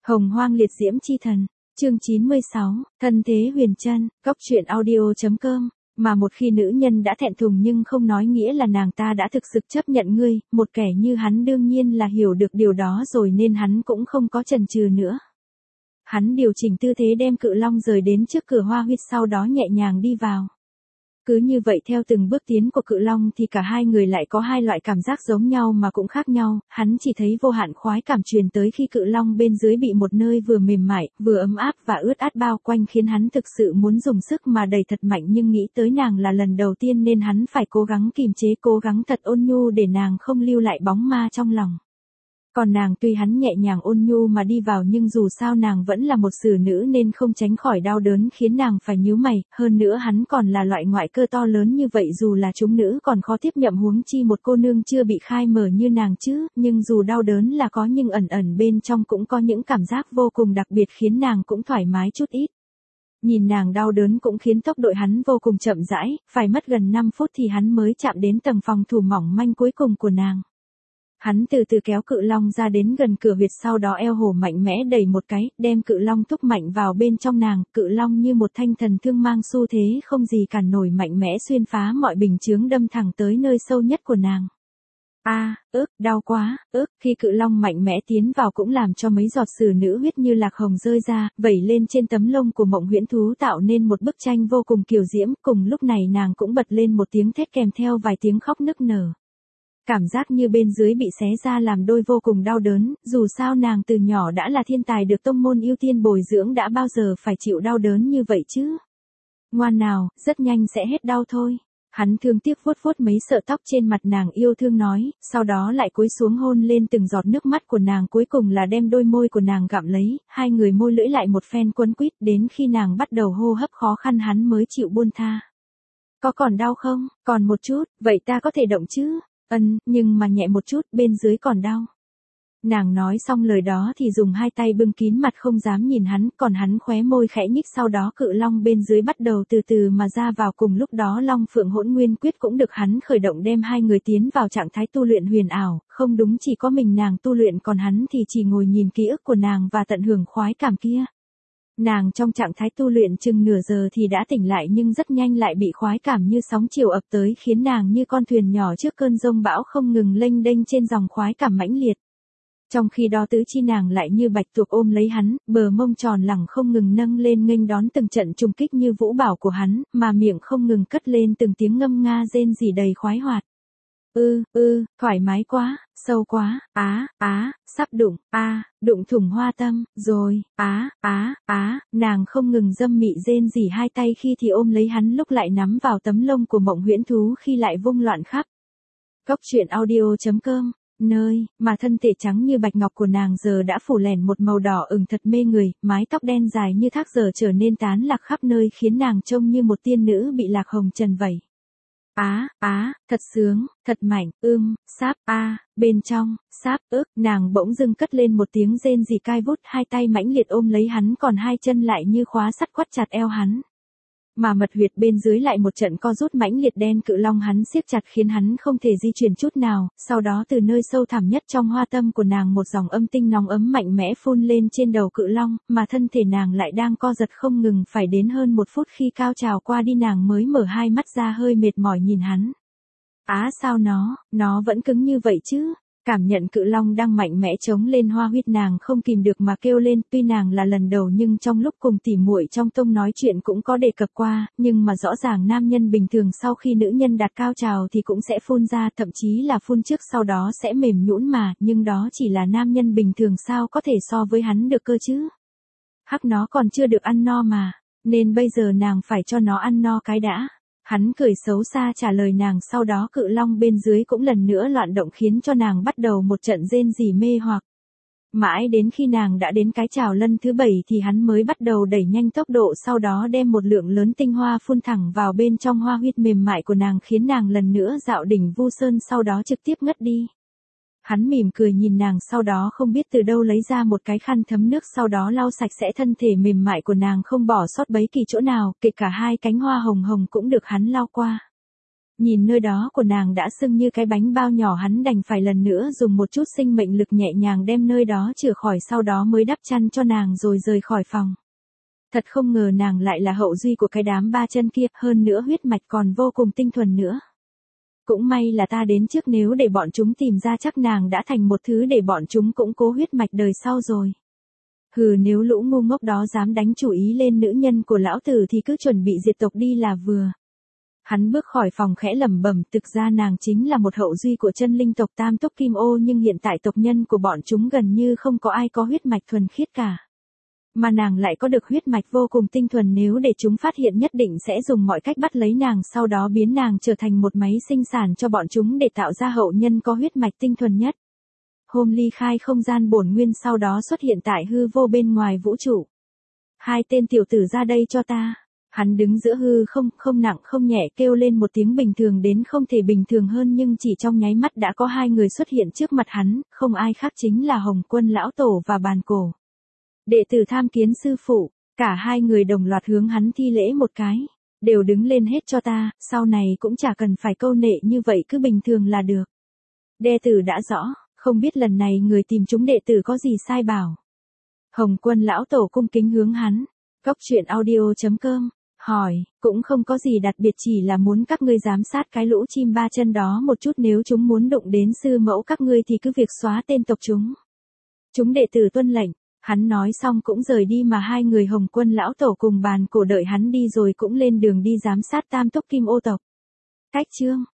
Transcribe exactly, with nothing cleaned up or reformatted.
Hồng hoang liệt diễm chi thần, chương chín mươi sáu, thân thế huyền chân, góc truyện audio.com, mà một khi nữ nhân đã thẹn thùng nhưng không nói nghĩa là nàng ta đã thực sự chấp nhận ngươi, một kẻ như hắn đương nhiên là hiểu được điều đó rồi nên hắn cũng không có chần chừ nữa. Hắn điều chỉnh tư thế đem cự long rời đến trước cửa hoa huyết sau đó nhẹ nhàng đi vào. Cứ như vậy theo từng bước tiến của cự long thì cả hai người lại có hai loại cảm giác giống nhau mà cũng khác nhau, hắn chỉ thấy vô hạn khoái cảm truyền tới khi cự long bên dưới bị một nơi vừa mềm mại, vừa ấm áp và ướt át bao quanh khiến hắn thực sự muốn dùng sức mà đẩy thật mạnh nhưng nghĩ tới nàng là lần đầu tiên nên hắn phải cố gắng kìm chế cố gắng thật ôn nhu để nàng không lưu lại bóng ma trong lòng. Còn nàng tuy hắn nhẹ nhàng ôn nhu mà đi vào nhưng dù sao nàng vẫn là một xử nữ nên không tránh khỏi đau đớn khiến nàng phải nhíu mày, hơn nữa hắn còn là loại ngoại cơ to lớn như vậy dù là chúng nữ còn khó tiếp nhận huống chi một cô nương chưa bị khai mở như nàng chứ, nhưng dù đau đớn là có nhưng ẩn ẩn bên trong cũng có những cảm giác vô cùng đặc biệt khiến nàng cũng thoải mái chút ít. Nhìn nàng đau đớn cũng khiến tốc độ hắn vô cùng chậm rãi, phải mất gần năm phút thì hắn mới chạm đến tầng phòng thủ mỏng manh cuối cùng của nàng. Hắn từ từ kéo cự long ra đến gần cửa huyệt sau đó eo hổ mạnh mẽ đẩy một cái, đem cự long thúc mạnh vào bên trong nàng, cự long như một thanh thần thương mang xu thế không gì cản nổi mạnh mẽ xuyên phá mọi bình chướng đâm thẳng tới nơi sâu nhất của nàng. A, à, ức, đau quá, ức, khi cự long mạnh mẽ tiến vào cũng làm cho mấy giọt xử nữ huyết như lạc hồng rơi ra, vẩy lên trên tấm lông của mộng huyễn thú tạo nên một bức tranh vô cùng kiều diễm, cùng lúc này nàng cũng bật lên một tiếng thét kèm theo vài tiếng khóc nức nở. Cảm giác như bên dưới bị xé ra làm đôi vô cùng đau đớn, dù sao nàng từ nhỏ đã là thiên tài được tông môn ưu tiên bồi dưỡng đã bao giờ phải chịu đau đớn như vậy chứ. Ngoan nào, rất nhanh sẽ hết đau thôi. Hắn thương tiếc vuốt vuốt mấy sợi tóc trên mặt nàng yêu thương nói, sau đó lại cúi xuống hôn lên từng giọt nước mắt của nàng cuối cùng là đem đôi môi của nàng gặm lấy, hai người môi lưỡi lại một phen quấn quýt đến khi nàng bắt đầu hô hấp khó khăn hắn mới chịu buông tha. Có còn đau không? Còn một chút, vậy ta có thể động chứ? Ân, nhưng mà nhẹ một chút, bên dưới còn đau. Nàng nói xong lời đó thì dùng hai tay bưng kín mặt không dám nhìn hắn, còn hắn khóe môi khẽ nhích sau đó cự long bên dưới bắt đầu từ từ mà ra vào cùng lúc đó Long Phượng Hỗn Nguyên Quyết cũng được hắn khởi động đem hai người tiến vào trạng thái tu luyện huyền ảo, không đúng chỉ có mình nàng tu luyện còn hắn thì chỉ ngồi nhìn ký ức của nàng và tận hưởng khoái cảm kia. Nàng trong trạng thái tu luyện chừng nửa giờ thì đã tỉnh lại nhưng rất nhanh lại bị khoái cảm như sóng chiều ập tới khiến nàng như con thuyền nhỏ trước cơn giông bão không ngừng lênh đênh trên dòng khoái cảm mãnh liệt. Trong khi đó tứ chi nàng lại như bạch tuộc ôm lấy hắn, bờ mông tròn lẳng không ngừng nâng lên nghênh đón từng trận trùng kích như vũ bảo của hắn, mà miệng không ngừng cất lên từng tiếng ngâm nga rên rỉ đầy khoái hoạt. Ư, ư, thoải mái quá, sâu quá, á, á, sắp đụng, a, đụng thủng hoa tâm, rồi, á, á, á, nàng không ngừng dâm mị rên rỉ hai tay khi thì ôm lấy hắn lúc lại nắm vào tấm lông của mộng huyễn thú khi lại vung loạn khắp. Góc truyện audio.com, nơi mà thân thể trắng như bạch ngọc của nàng giờ đã phủ lẻn một màu đỏ ửng thật mê người, mái tóc đen dài như thác giờ trở nên tán lạc khắp nơi khiến nàng trông như một tiên nữ bị lạc hồng trần vậy. Á, á, thật sướng, thật mạnh, ưm, sáp, a, bên trong, sáp, ức, nàng bỗng dưng cất lên một tiếng rên rỉ cai vút hai tay mãnh liệt ôm lấy hắn còn hai chân lại như khóa sắt quắt chặt eo hắn. Mà mật huyệt bên dưới lại một trận co rút mãnh liệt đen cự long hắn siết chặt khiến hắn không thể di chuyển chút nào, sau đó từ nơi sâu thẳm nhất trong hoa tâm của nàng một dòng âm tinh nóng ấm mạnh mẽ phun lên trên đầu cự long, mà thân thể nàng lại đang co giật không ngừng phải đến hơn một phút khi cao trào qua đi nàng mới mở hai mắt ra hơi mệt mỏi nhìn hắn. Á sao nó, nó vẫn cứng như vậy chứ? Cảm nhận cự long đang mạnh mẽ chống lên hoa huyết nàng không kìm được mà kêu lên, tuy nàng là lần đầu nhưng trong lúc cùng tỉ muội trong tông nói chuyện cũng có đề cập qua, nhưng mà rõ ràng nam nhân bình thường sau khi nữ nhân đạt cao trào thì cũng sẽ phun ra, thậm chí là phun trước sau đó sẽ mềm nhũn mà, nhưng đó chỉ là nam nhân bình thường sao có thể so với hắn được cơ chứ. Hắc nó còn chưa được ăn no mà, nên bây giờ nàng phải cho nó ăn no cái đã. Hắn cười xấu xa trả lời nàng sau đó cự long bên dưới cũng lần nữa loạn động khiến cho nàng bắt đầu một trận rên rỉ mê hoặc. Mãi đến khi nàng đã đến cái trào lân thứ bảy thì hắn mới bắt đầu đẩy nhanh tốc độ sau đó đem một lượng lớn tinh hoa phun thẳng vào bên trong hoa huyết mềm mại của nàng khiến nàng lần nữa dạo đỉnh vu sơn sau đó trực tiếp ngất đi. Hắn mỉm cười nhìn nàng sau đó không biết từ đâu lấy ra một cái khăn thấm nước sau đó lau sạch sẽ thân thể mềm mại của nàng không bỏ sót bấy kỳ chỗ nào, kể cả hai cánh hoa hồng hồng cũng được hắn lau qua. Nhìn nơi đó của nàng đã sưng như cái bánh bao nhỏ, hắn đành phải lần nữa dùng một chút sinh mệnh lực nhẹ nhàng đem nơi đó chữa khỏi, sau đó mới đắp chăn cho nàng rồi rời khỏi phòng. Thật không ngờ nàng lại là hậu duy của cái đám ba chân kia, hơn nữa huyết mạch còn vô cùng tinh thuần nữa. Cũng may là ta đến trước, nếu để bọn chúng tìm ra chắc nàng đã thành một thứ để bọn chúng củng cố huyết mạch đời sau rồi. Hừ, nếu lũ ngu ngốc đó dám đánh chủ ý lên nữ nhân của lão tử thì cứ chuẩn bị diệt tộc đi là vừa. Hắn bước khỏi phòng khẽ lẩm bẩm, thực ra nàng chính là một hậu duy của chân linh tộc Tam Túc Kim Ô, nhưng hiện tại tộc nhân của bọn chúng gần như không có ai có huyết mạch thuần khiết cả. Mà nàng lại có được huyết mạch vô cùng tinh thuần, nếu để chúng phát hiện nhất định sẽ dùng mọi cách bắt lấy nàng, sau đó biến nàng trở thành một máy sinh sản cho bọn chúng để tạo ra hậu nhân có huyết mạch tinh thuần nhất. Hôm ly khai không gian bổn nguyên sau đó xuất hiện tại hư vô bên ngoài vũ trụ. Hai tên tiểu tử ra đây cho ta. Hắn đứng giữa hư không, không nặng không nhẹ, kêu lên một tiếng bình thường đến không thể bình thường hơn, nhưng chỉ trong nháy mắt đã có hai người xuất hiện trước mặt hắn, không ai khác chính là Hồng Quân lão tổ và Bàn Cổ. Đệ tử tham kiến sư phụ, cả hai người đồng loạt hướng hắn thi lễ một cái, đều đứng lên hết cho ta, sau này cũng chả cần phải câu nệ như vậy, cứ bình thường là được. Đệ tử đã rõ, không biết lần này người tìm chúng đệ tử có gì sai bảo. Hồng Quân lão tổ cung kính hướng hắn. Góc truyện audio chấm com hỏi, cũng không có gì đặc biệt, chỉ là muốn các ngươi giám sát cái lũ chim ba chân đó một chút, nếu chúng muốn đụng đến sư mẫu các ngươi thì cứ việc xóa tên tộc chúng. Chúng đệ tử tuân lệnh. Hắn nói xong cũng rời đi, mà hai người Hồng Quân lão tổ cùng Bàn Cổ đợi hắn đi rồi cũng lên đường đi giám sát Tam Túc Kim Ô tộc. Cách chương